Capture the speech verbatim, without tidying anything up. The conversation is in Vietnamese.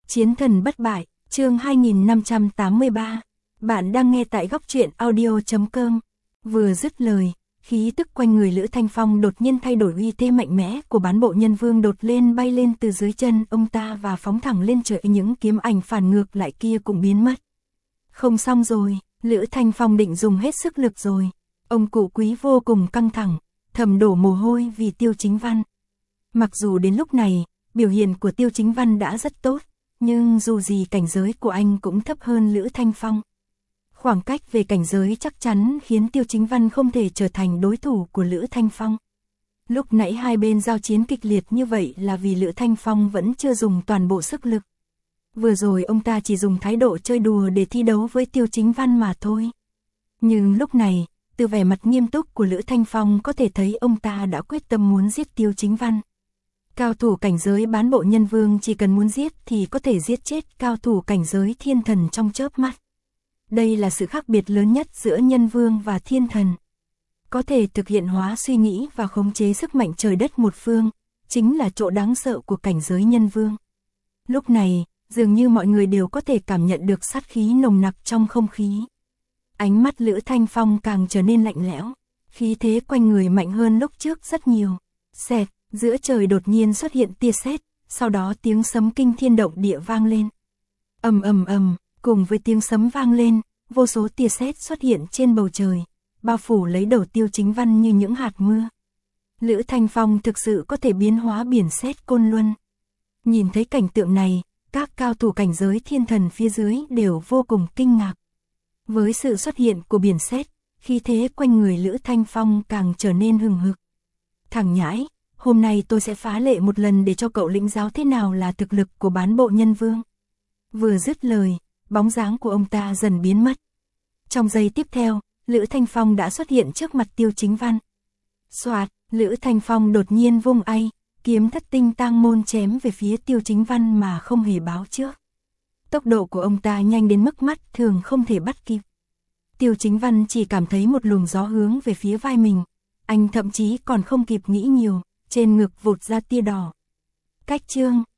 Chiến thần bất bại, chương hai nghìn năm trăm tám mươi ba. Bạn đang nghe tại góc truyện audio chấm com. Vừa dứt lời, khí tức quanh người Lữ Thanh Phong đột nhiên thay đổi, uy thế mạnh mẽ của bán bộ nhân vương đột lên bay lên từ dưới chân ông ta và phóng thẳng lên trời, những kiếm ảnh phản ngược lại kia cũng biến mất. Không xong rồi, Lữ Thanh Phong định dùng hết sức lực rồi. Ông cụ Quý vô cùng căng thẳng, thầm đổ mồ hôi vì Tiêu Chính Văn. Mặc dù đến lúc này, biểu hiện của Tiêu Chính Văn đã rất tốt, nhưng dù gì cảnh giới của anh cũng thấp hơn Lữ Thanh Phong. Khoảng cách về cảnh giới chắc chắn khiến Tiêu Chính Văn không thể trở thành đối thủ của Lữ Thanh Phong. Lúc nãy hai bên giao chiến kịch liệt như vậy là vì Lữ Thanh Phong vẫn chưa dùng toàn bộ sức lực. Vừa rồi ông ta chỉ dùng thái độ chơi đùa để thi đấu với Tiêu Chính Văn mà thôi. Nhưng lúc này, từ vẻ mặt nghiêm túc của Lữ Thanh Phong có thể thấy ông ta đã quyết tâm muốn giết Tiêu Chính Văn. Cao thủ cảnh giới bán bộ nhân vương chỉ cần muốn giết thì có thể giết chết cao thủ cảnh giới thiên thần trong chớp mắt. Đây là sự khác biệt lớn nhất giữa nhân vương và thiên thần. Có thể thực hiện hóa suy nghĩ và khống chế sức mạnh trời đất một phương, chính là chỗ đáng sợ của cảnh giới nhân vương. Lúc này, dường như mọi người đều có thể cảm nhận được sát khí nồng nặc trong không khí. Ánh mắt Lữ Thanh Phong càng trở nên lạnh lẽo, khí thế quanh người mạnh hơn lúc trước rất nhiều. Xẹt, giữa trời đột nhiên xuất hiện tia sét, sau đó tiếng sấm kinh thiên động địa vang lên. Ầm ầm ầm, cùng với tiếng sấm vang lên, vô số tia sét xuất hiện trên bầu trời, bao phủ lấy đầu Tiêu Chính Văn như những hạt mưa. Lữ Thanh Phong thực sự có thể biến hóa biển sét Côn Luân. Nhìn thấy cảnh tượng này, các cao thủ cảnh giới thiên thần phía dưới đều vô cùng kinh ngạc. Với sự xuất hiện của biển sét, khí thế quanh người Lữ Thanh Phong càng trở nên hừng hực. Thằng nhãi, hôm nay tôi sẽ phá lệ một lần để cho cậu lĩnh giáo thế nào là thực lực của bán bộ nhân vương. Vừa dứt lời, bóng dáng của ông ta dần biến mất. Trong giây tiếp theo, Lữ Thanh Phong đã xuất hiện trước mặt Tiêu Chính Văn. Soạt, Lữ Thanh Phong đột nhiên vung ay, kiếm thất tinh tang môn chém về phía Tiêu Chính Văn mà không hề báo trước. Tốc độ của ông ta nhanh đến mức mắt thường không thể bắt kịp. Tiêu Chính Văn chỉ cảm thấy một luồng gió hướng về phía vai mình. Anh thậm chí còn không kịp nghĩ nhiều, trên ngực vụt ra tia đỏ. Cách chương,